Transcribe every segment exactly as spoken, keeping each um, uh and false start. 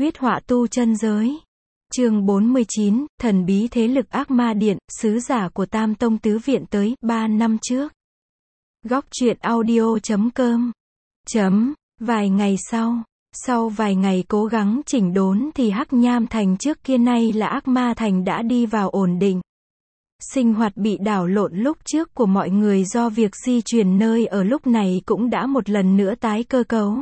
Huyết họa tu chân giới. Chương bốn mươi chín, thần bí thế lực ác ma điện, sứ giả của Tam Tông Tứ Viện tới, ba năm trước. Góc truyện audio chấm com. Chấm, vài ngày sau. Sau vài ngày cố gắng chỉnh đốn thì Hắc Nham Thành trước kia nay là Ác Ma Thành đã đi vào ổn định. Sinh hoạt bị đảo lộn lúc trước của mọi người do việc di chuyển nơi ở lúc này cũng đã một lần nữa tái cơ cấu.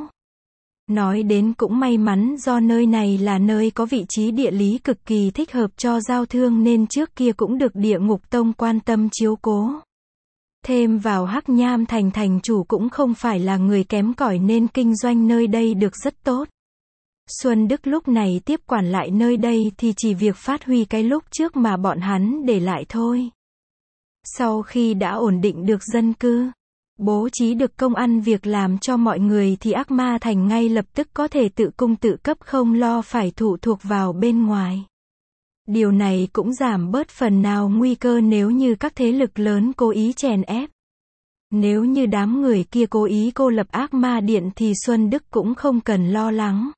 Nói đến cũng may mắn do nơi này là nơi có vị trí địa lý cực kỳ thích hợp cho giao thương nên trước kia cũng được Địa Ngục Tông quan tâm chiếu cố. Thêm vào Hắc Nham Thành thành chủ cũng không phải là người kém cỏi nên kinh doanh nơi đây được rất tốt. Xuân Đức lúc này tiếp quản lại nơi đây thì chỉ việc phát huy cái lúc trước mà bọn hắn để lại thôi. Sau khi đã ổn định được dân cư, bố trí được công ăn việc làm cho mọi người thì Ác Ma Thành ngay lập tức có thể tự cung tự cấp không lo phải phụ thuộc vào bên ngoài. Điều này cũng giảm bớt phần nào nguy cơ nếu như các thế lực lớn cố ý chèn ép. Nếu như đám người kia cố ý cô lập Ác Ma Điện thì Xuân Đức cũng không cần lo lắng.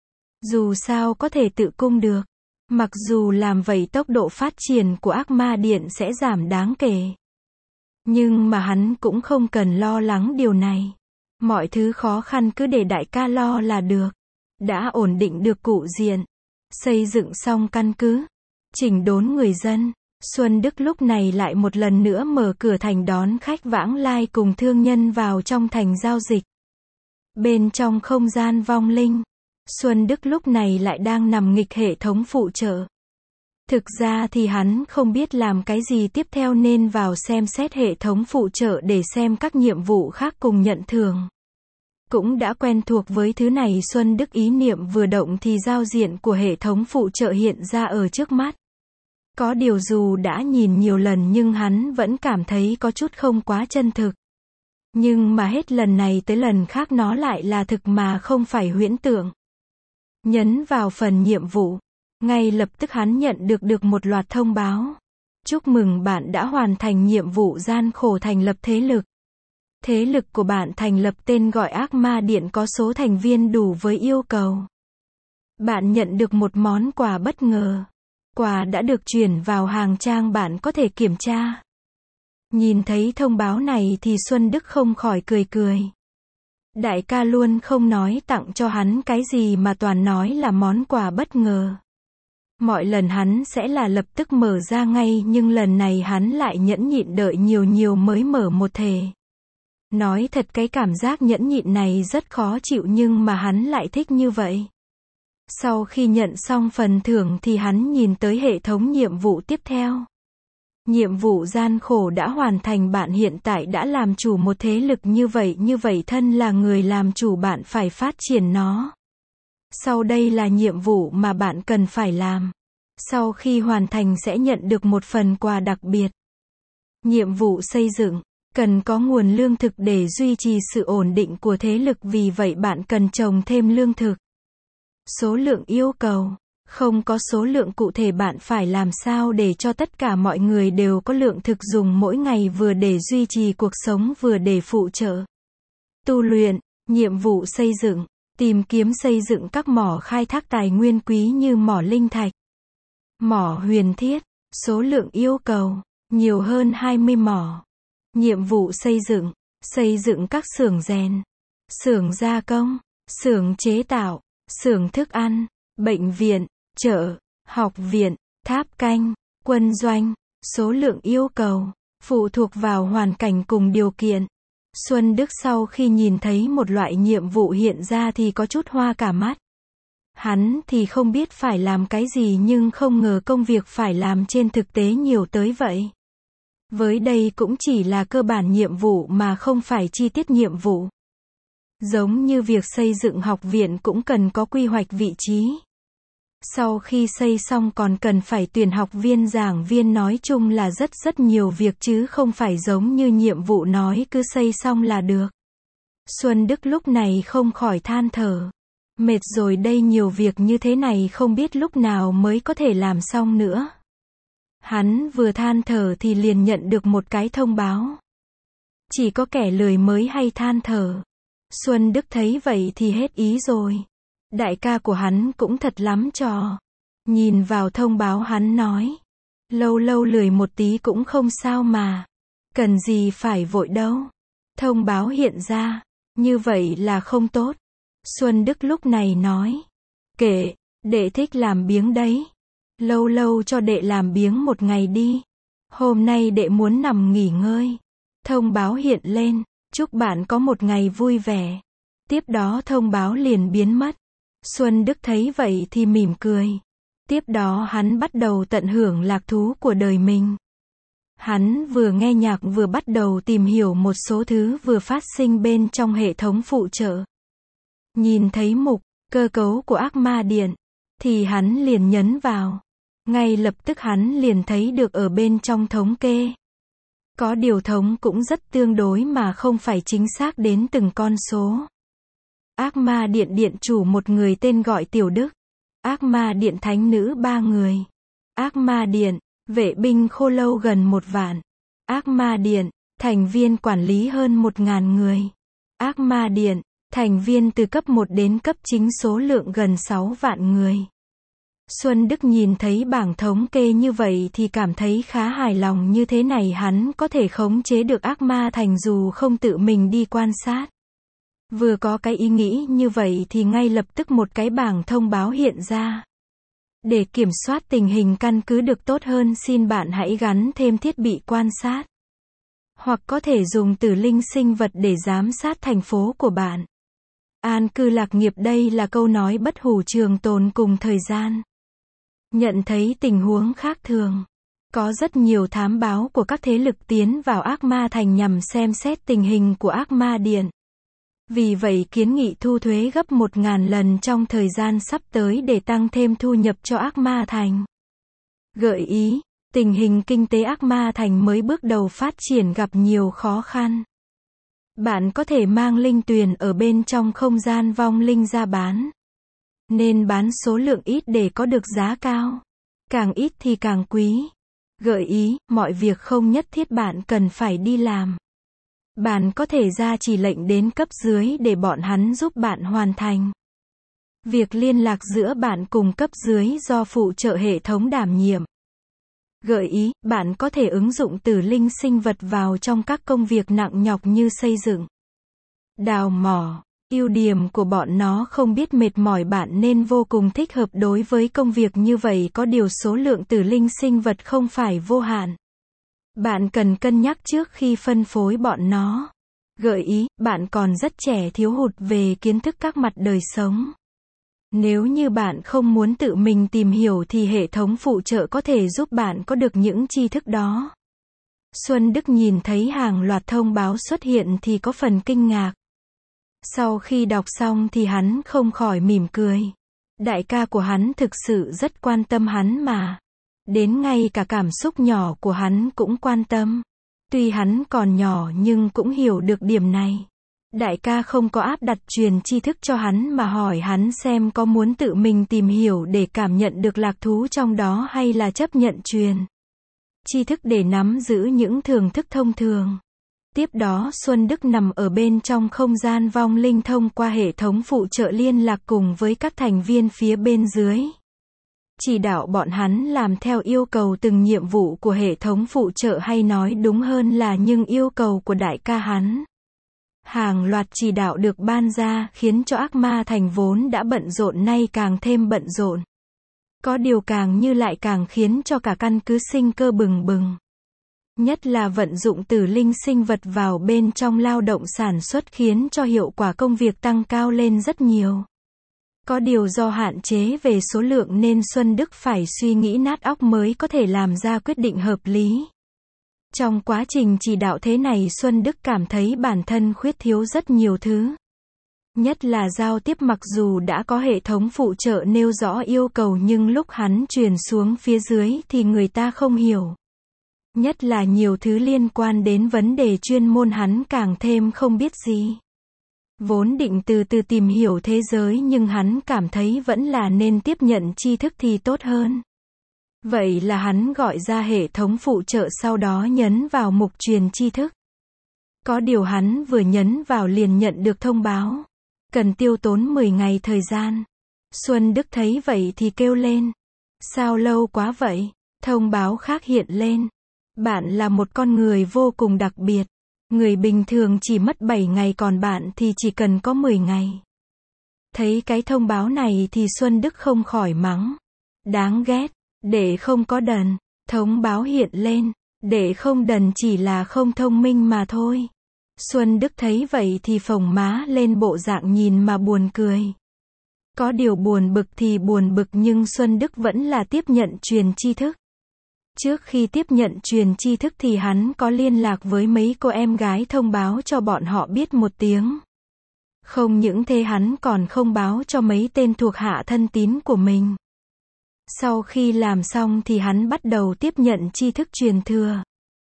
Dù sao có thể tự cung được. Mặc dù làm vậy tốc độ phát triển của Ác Ma Điện sẽ giảm đáng kể. Nhưng mà hắn cũng không cần lo lắng điều này. Mọi thứ khó khăn cứ để đại ca lo là được. Đã ổn định được cục diện, xây dựng xong căn cứ, chỉnh đốn người dân, Xuân Đức lúc này lại một lần nữa mở cửa thành đón khách vãng lai cùng thương nhân vào trong thành giao dịch. Bên trong không gian vong linh, Xuân Đức lúc này lại đang nằm nghịch hệ thống phụ trợ. Thực ra thì hắn không biết làm cái gì tiếp theo nên vào xem xét hệ thống phụ trợ để xem các nhiệm vụ khác cùng nhận thưởng. Cũng đã quen thuộc với thứ này Xuân Đức ý niệm vừa động thì giao diện của hệ thống phụ trợ hiện ra ở trước mắt. Có điều dù đã nhìn nhiều lần nhưng hắn vẫn cảm thấy có chút không quá chân thực. Nhưng mà hết lần này tới lần khác nó lại là thực mà không phải huyễn tưởng. Nhấn vào phần nhiệm vụ. Ngay lập tức hắn nhận được được một loạt thông báo. Chúc mừng bạn đã hoàn thành nhiệm vụ gian khổ thành lập thế lực. Thế lực của bạn thành lập tên gọi Ác Ma Điện có số thành viên đủ với yêu cầu. Bạn nhận được một món quà bất ngờ. Quà đã được chuyển vào hàng trang bạn có thể kiểm tra. Nhìn thấy thông báo này thì Xuân Đức không khỏi cười cười. Đại ca luôn không nói tặng cho hắn cái gì mà toàn nói là món quà bất ngờ. Mọi lần hắn sẽ là lập tức mở ra ngay nhưng lần này hắn lại nhẫn nhịn đợi nhiều nhiều mới mở một thể. Nói thật cái cảm giác nhẫn nhịn này rất khó chịu nhưng mà hắn lại thích như vậy. Sau khi nhận xong phần thưởng thì hắn nhìn tới hệ thống nhiệm vụ tiếp theo. Nhiệm vụ gian khổ đã hoàn thành bạn hiện tại đã làm chủ một thế lực như vậy như vậy thân là người làm chủ bạn phải phát triển nó. Sau đây là nhiệm vụ mà bạn cần phải làm. Sau khi hoàn thành sẽ nhận được một phần quà đặc biệt. Nhiệm vụ xây dựng. Cần có nguồn lương thực để duy trì sự ổn định của thế lực vì vậy bạn cần trồng thêm lương thực. Số lượng yêu cầu. Không có số lượng cụ thể bạn phải làm sao để cho tất cả mọi người đều có lượng thực dùng mỗi ngày vừa để duy trì cuộc sống vừa để phụ trợ. Tu luyện. Nhiệm vụ xây dựng. Tìm kiếm xây dựng các mỏ khai thác tài nguyên quý như mỏ linh thạch, mỏ huyền thiết. Số lượng yêu cầu. Nhiều hơn hai mươi mỏ. Nhiệm vụ xây dựng. Xây dựng các xưởng rèn, xưởng gia công, xưởng chế tạo, xưởng thức ăn, bệnh viện, chợ, học viện, tháp canh, quân doanh. Số lượng yêu cầu. Phụ thuộc vào hoàn cảnh cùng điều kiện. Xuân Đức sau khi nhìn thấy một loại nhiệm vụ hiện ra thì có chút hoa cả mắt. Hắn thì không biết phải làm cái gì nhưng không ngờ công việc phải làm trên thực tế nhiều tới vậy. Với đây cũng chỉ là cơ bản nhiệm vụ mà không phải chi tiết nhiệm vụ. Giống như việc xây dựng học viện cũng cần có quy hoạch vị trí. Sau khi xây xong còn cần phải tuyển học viên giảng viên nói chung là rất rất nhiều việc chứ không phải giống như nhiệm vụ nói cứ xây xong là được. Xuân Đức lúc này không khỏi than thở. Mệt rồi đây nhiều việc như thế này không biết lúc nào mới có thể làm xong nữa. Hắn vừa than thở thì liền nhận được một cái thông báo. Chỉ có kẻ lười mới hay than thở. Xuân Đức thấy vậy thì hết ý rồi. Đại ca của hắn cũng thật lắm trò. Nhìn vào thông báo hắn nói. Lâu lâu lười một tí cũng không sao mà. Cần gì phải vội đâu. Thông báo hiện ra. Như vậy là không tốt. Xuân Đức lúc này nói. Kệ, đệ thích làm biếng đấy. Lâu lâu cho đệ làm biếng một ngày đi. Hôm nay đệ muốn nằm nghỉ ngơi. Thông báo hiện lên. Chúc bạn có một ngày vui vẻ. Tiếp đó thông báo liền biến mất. Xuân Đức thấy vậy thì mỉm cười. Tiếp đó hắn bắt đầu tận hưởng lạc thú của đời mình. Hắn vừa nghe nhạc vừa bắt đầu tìm hiểu một số thứ vừa phát sinh bên trong hệ thống phụ trợ. Nhìn thấy mục, cơ cấu của ác ma điện, thì hắn liền nhấn vào. Ngay lập tức hắn liền thấy được ở bên trong thống kê. Có điều thống cũng rất tương đối mà không phải chính xác đến từng con số. Ác ma điện điện chủ một người tên gọi Tiểu Đức. Ác ma điện thánh nữ ba người. Ác ma điện, vệ binh khô lâu gần một vạn. Ác ma điện, thành viên quản lý hơn một ngàn người. Ác ma điện, thành viên từ cấp một đến cấp chính số lượng gần sáu vạn người. Xuân Đức nhìn thấy bảng thống kê như vậy thì cảm thấy khá hài lòng, như thế này hắn có thể khống chế được ác ma thành dù không tự mình đi quan sát. Vừa có cái ý nghĩ như vậy thì ngay lập tức một cái bảng thông báo hiện ra. Để kiểm soát tình hình căn cứ được tốt hơn, xin bạn hãy gắn thêm thiết bị quan sát. Hoặc có thể dùng tử linh sinh vật để giám sát thành phố của bạn. An cư lạc nghiệp, đây là câu nói bất hủ trường tồn cùng thời gian. Nhận thấy tình huống khác thường. Có rất nhiều thám báo của các thế lực tiến vào ác ma thành nhằm xem xét tình hình của ác ma điện. Vì vậy kiến nghị thu thuế gấp một ngàn lần trong thời gian sắp tới để tăng thêm thu nhập cho ác ma thành. Gợi ý, tình hình kinh tế ác ma thành mới bước đầu phát triển gặp nhiều khó khăn. Bạn có thể mang linh tuyền ở bên trong không gian vong linh ra bán. Nên bán số lượng ít để có được giá cao. Càng ít thì càng quý. Gợi ý, mọi việc không nhất thiết bạn cần phải đi làm. Bạn có thể ra chỉ lệnh đến cấp dưới để bọn hắn giúp bạn hoàn thành. Việc liên lạc giữa bạn cùng cấp dưới do phụ trợ hệ thống đảm nhiệm. Gợi ý, bạn có thể ứng dụng tử linh sinh vật vào trong các công việc nặng nhọc như xây dựng, đào mỏ. Ưu điểm của bọn nó không biết mệt mỏi bạn nên vô cùng thích hợp đối với công việc như vậy, có điều số lượng tử linh sinh vật không phải vô hạn. Bạn cần cân nhắc trước khi phân phối bọn nó. Gợi ý, bạn còn rất trẻ, thiếu hụt về kiến thức các mặt đời sống. Nếu như bạn không muốn tự mình tìm hiểu thì hệ thống phụ trợ có thể giúp bạn có được những tri thức đó. Xuân Đức nhìn thấy hàng loạt thông báo xuất hiện thì có phần kinh ngạc. Sau khi đọc xong thì hắn không khỏi mỉm cười. Đại ca của hắn thực sự rất quan tâm hắn mà. Đến ngay cả cảm xúc nhỏ của hắn cũng quan tâm. Tuy hắn còn nhỏ nhưng cũng hiểu được điểm này. Đại ca không có áp đặt truyền tri thức cho hắn mà hỏi hắn xem có muốn tự mình tìm hiểu để cảm nhận được lạc thú trong đó hay là chấp nhận truyền tri thức để nắm giữ những thưởng thức thông thường. Tiếp đó Xuân Đức nằm ở bên trong không gian vong linh thông qua hệ thống phụ trợ liên lạc cùng với các thành viên phía bên dưới. Chỉ đạo bọn hắn làm theo yêu cầu từng nhiệm vụ của hệ thống phụ trợ, hay nói đúng hơn là những yêu cầu của đại ca hắn. Hàng loạt chỉ đạo được ban ra khiến cho ác ma thành vốn đã bận rộn nay càng thêm bận rộn. Có điều càng như lại càng khiến cho cả căn cứ sinh cơ bừng bừng. Nhất là vận dụng tử linh sinh vật vào bên trong lao động sản xuất khiến cho hiệu quả công việc tăng cao lên rất nhiều. Có điều do hạn chế về số lượng nên Xuân Đức phải suy nghĩ nát óc mới có thể làm ra quyết định hợp lý. Trong quá trình chỉ đạo thế này Xuân Đức cảm thấy bản thân khuyết thiếu rất nhiều thứ. Nhất là giao tiếp, mặc dù đã có hệ thống phụ trợ nêu rõ yêu cầu nhưng lúc hắn truyền xuống phía dưới thì người ta không hiểu. Nhất là nhiều thứ liên quan đến vấn đề chuyên môn hắn càng thêm không biết gì. Vốn định từ từ tìm hiểu thế giới nhưng hắn cảm thấy vẫn là nên tiếp nhận tri thức thì tốt hơn. Vậy là hắn gọi ra hệ thống phụ trợ, sau đó nhấn vào mục truyền tri thức. Có điều hắn vừa nhấn vào liền nhận được thông báo. Cần tiêu tốn mười ngày thời gian. Xuân Đức thấy vậy thì kêu lên. Sao lâu quá vậy? Thông báo khác hiện lên. Bạn là một con người vô cùng đặc biệt. Người bình thường chỉ mất bảy ngày còn bạn thì chỉ cần có mười ngày. Thấy cái thông báo này thì Xuân Đức không khỏi mắng. Đáng ghét, để không có đần. Thông báo hiện lên, để không đần chỉ là không thông minh mà thôi. Xuân Đức thấy vậy thì phồng má lên bộ dạng nhìn mà buồn cười. Có điều buồn bực thì buồn bực nhưng Xuân Đức vẫn là tiếp nhận truyền tri thức. Trước khi tiếp nhận truyền tri thức thì hắn có liên lạc với mấy cô em gái thông báo cho bọn họ biết một tiếng. Không những thế hắn còn không báo cho mấy tên thuộc hạ thân tín của mình. Sau khi làm xong thì hắn bắt đầu tiếp nhận tri thức truyền thừa.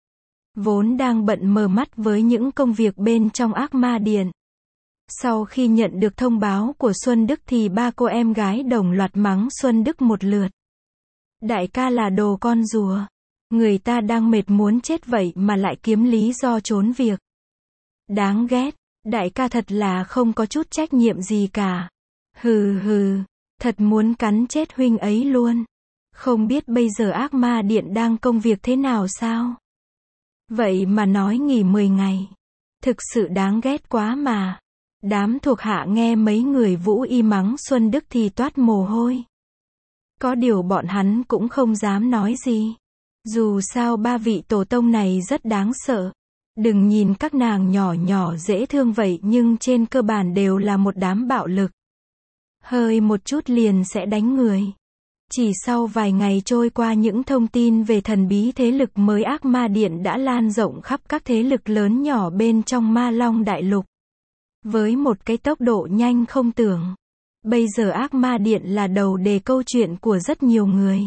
Vốn đang bận mờ mắt với những công việc bên trong Ác Ma Điện. Sau khi nhận được thông báo của Xuân Đức thì ba cô em gái đồng loạt mắng Xuân Đức một lượt. Đại ca là đồ con rùa. Người ta đang mệt muốn chết vậy mà lại kiếm lý do trốn việc. Đáng ghét. Đại ca thật là không có chút trách nhiệm gì cả. Hừ hừ. Thật muốn cắn chết huynh ấy luôn. Không biết bây giờ Ác Ma Điện đang công việc thế nào sao? Vậy mà nói nghỉ mười ngày. Thực sự đáng ghét quá mà. Đám thuộc hạ nghe mấy người Vũ Y mắng Xuân Đức thì toát mồ hôi. Có điều bọn hắn cũng không dám nói gì. Dù sao ba vị tổ tông này rất đáng sợ. Đừng nhìn các nàng nhỏ nhỏ dễ thương vậy nhưng trên cơ bản đều là một đám bạo lực. Hơi một chút liền sẽ đánh người. Chỉ sau vài ngày trôi qua những thông tin về thần bí thế lực mới Ác Ma Điện đã lan rộng khắp các thế lực lớn nhỏ bên trong Ma Long Đại Lục. Với một cái tốc độ nhanh không tưởng. Bây giờ Ác Ma Điện là đầu đề câu chuyện của rất nhiều người.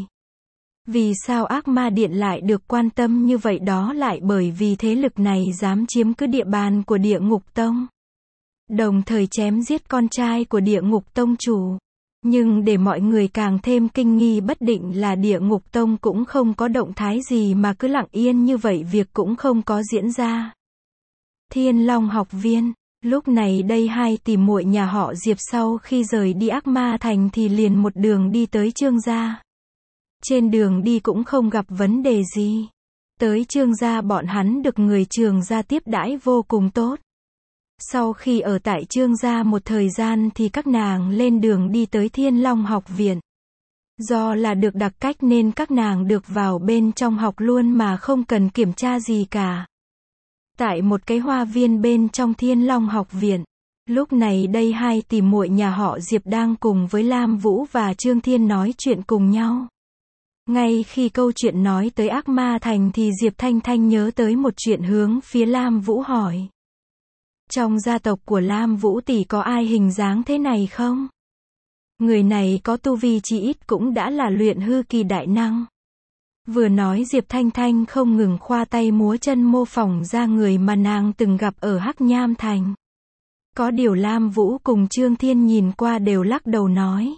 Vì sao Ác Ma Điện lại được quan tâm như vậy đó lại bởi vì thế lực này dám chiếm cứ địa bàn của Địa Ngục Tông. Đồng thời chém giết con trai của Địa Ngục Tông chủ. Nhưng để mọi người càng thêm kinh nghi bất định là Địa Ngục Tông cũng không có động thái gì mà cứ lặng yên như vậy việc cũng không có diễn ra. Thiên Long học viên. Lúc này đây hai tỷ muội nhà họ Diệp sau khi rời đi Ác Ma Thành thì liền một đường đi tới Trương gia. Trên đường đi cũng không gặp vấn đề gì. Tới Trương gia bọn hắn được người Trương gia tiếp đãi vô cùng tốt. Sau khi ở tại Trương gia một thời gian thì các nàng lên đường đi tới Thiên Long học viện. Do là được đặc cách nên các nàng được vào bên trong học luôn mà không cần kiểm tra gì cả. Tại một cái hoa viên bên trong Thiên Long học viện. Lúc này đây hai tỷ muội nhà họ Diệp đang cùng với Lam Vũ và Trương Thiên nói chuyện cùng nhau. Ngay khi câu chuyện nói tới Ác Ma Thành thì Diệp Thanh Thanh nhớ tới một chuyện hướng phía Lam Vũ hỏi. Trong gia tộc của Lam Vũ tỷ có ai hình dáng thế này không? Người này có tu vi chỉ ít cũng đã là luyện hư kỳ đại năng. Vừa nói Diệp Thanh Thanh không ngừng khoa tay múa chân mô phỏng ra người mà nàng từng gặp ở Hắc Nham Thành. Có điều Lam Vũ cùng Trương Thiên nhìn qua đều lắc đầu nói.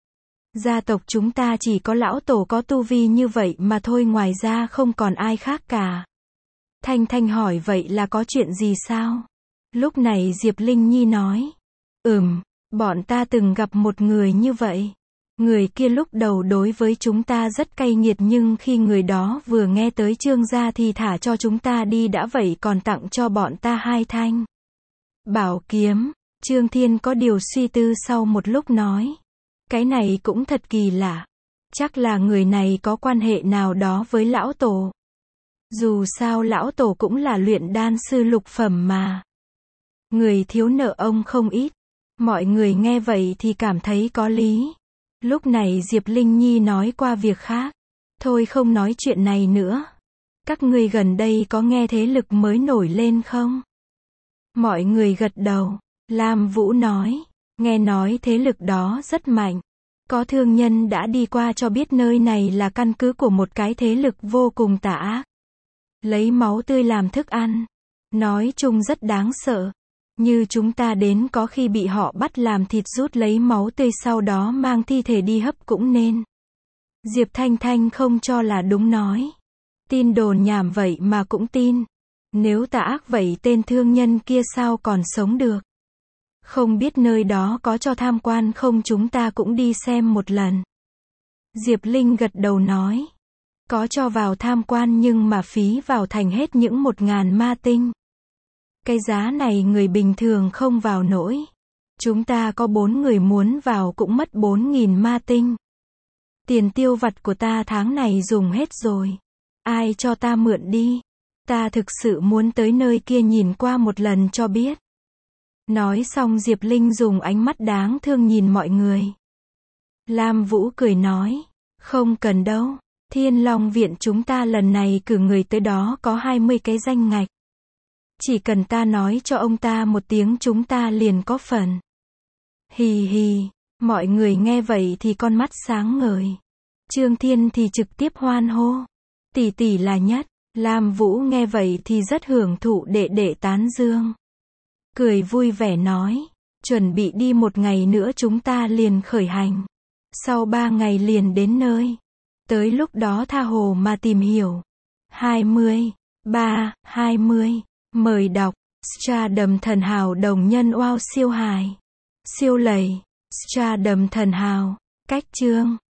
Gia tộc chúng ta chỉ có lão tổ có tu vi như vậy mà thôi, ngoài ra không còn ai khác cả. Thanh Thanh hỏi vậy là có chuyện gì sao? Lúc này Diệp Linh Nhi nói. Ừm, bọn ta từng gặp một người như vậy. Người kia lúc đầu đối với chúng ta rất cay nghiệt nhưng khi người đó vừa nghe tới Trương gia thì thả cho chúng ta đi đã vậy còn tặng cho bọn ta hai thanh bảo kiếm. Trương Thiên có điều suy tư sau một lúc nói. Cái này cũng thật kỳ lạ. Chắc là người này có quan hệ nào đó với lão tổ. Dù sao lão tổ cũng là luyện đan sư lục phẩm mà. Người thiếu nợ ông không ít. Mọi người nghe vậy thì cảm thấy có lý. Lúc này Diệp Linh Nhi nói qua việc khác. Thôi không nói chuyện này nữa. Các ngươi gần đây có nghe thế lực mới nổi lên không? Mọi người gật đầu. Lam Vũ nói. Nghe nói thế lực đó rất mạnh. Có thương nhân đã đi qua cho biết nơi này là căn cứ của một cái thế lực vô cùng tà ác. Lấy máu tươi làm thức ăn. Nói chung rất đáng sợ. Như chúng ta đến có khi bị họ bắt làm thịt rút lấy máu tươi sau đó mang thi thể đi hấp cũng nên. Diệp Thanh Thanh không cho là đúng nói. Tin đồn nhảm vậy mà cũng tin. Nếu tà ác vậy tên thương nhân kia sao còn sống được? Không biết nơi đó có cho tham quan không, chúng ta cũng đi xem một lần. Diệp Linh gật đầu nói. Có cho vào tham quan nhưng mà phí vào thành hết những một ngàn ma tinh. Cái giá này người bình thường không vào nổi. Chúng ta có bốn người muốn vào cũng mất bốn nghìn ma tinh. Tiền tiêu vặt của ta tháng này dùng hết rồi. Ai cho ta mượn đi. Ta thực sự muốn tới nơi kia nhìn qua một lần cho biết. Nói xong Diệp Linh dùng ánh mắt đáng thương nhìn mọi người. Lam Vũ cười nói. Không cần đâu. Thiên Long Viện chúng ta lần này cử người tới đó có hai mươi cái danh ngạch. Chỉ cần ta nói cho ông ta một tiếng chúng ta liền có phần. Hì hì. Mọi người nghe vậy thì con mắt sáng ngời. Trương Thiên thì trực tiếp hoan hô. Tỷ tỷ là nhất. Lam Vũ nghe vậy thì rất hưởng thụ đệ đệ tán dương. Cười vui vẻ nói. Chuẩn bị đi một ngày nữa chúng ta liền khởi hành. Sau ba ngày liền đến nơi. Tới lúc đó tha hồ mà tìm hiểu. hai mươi. ba, hai mươi. Mời đọc. Stardom thần hào đồng nhân wow siêu hài. Siêu lầy. Stardom thần hào. Cách chương.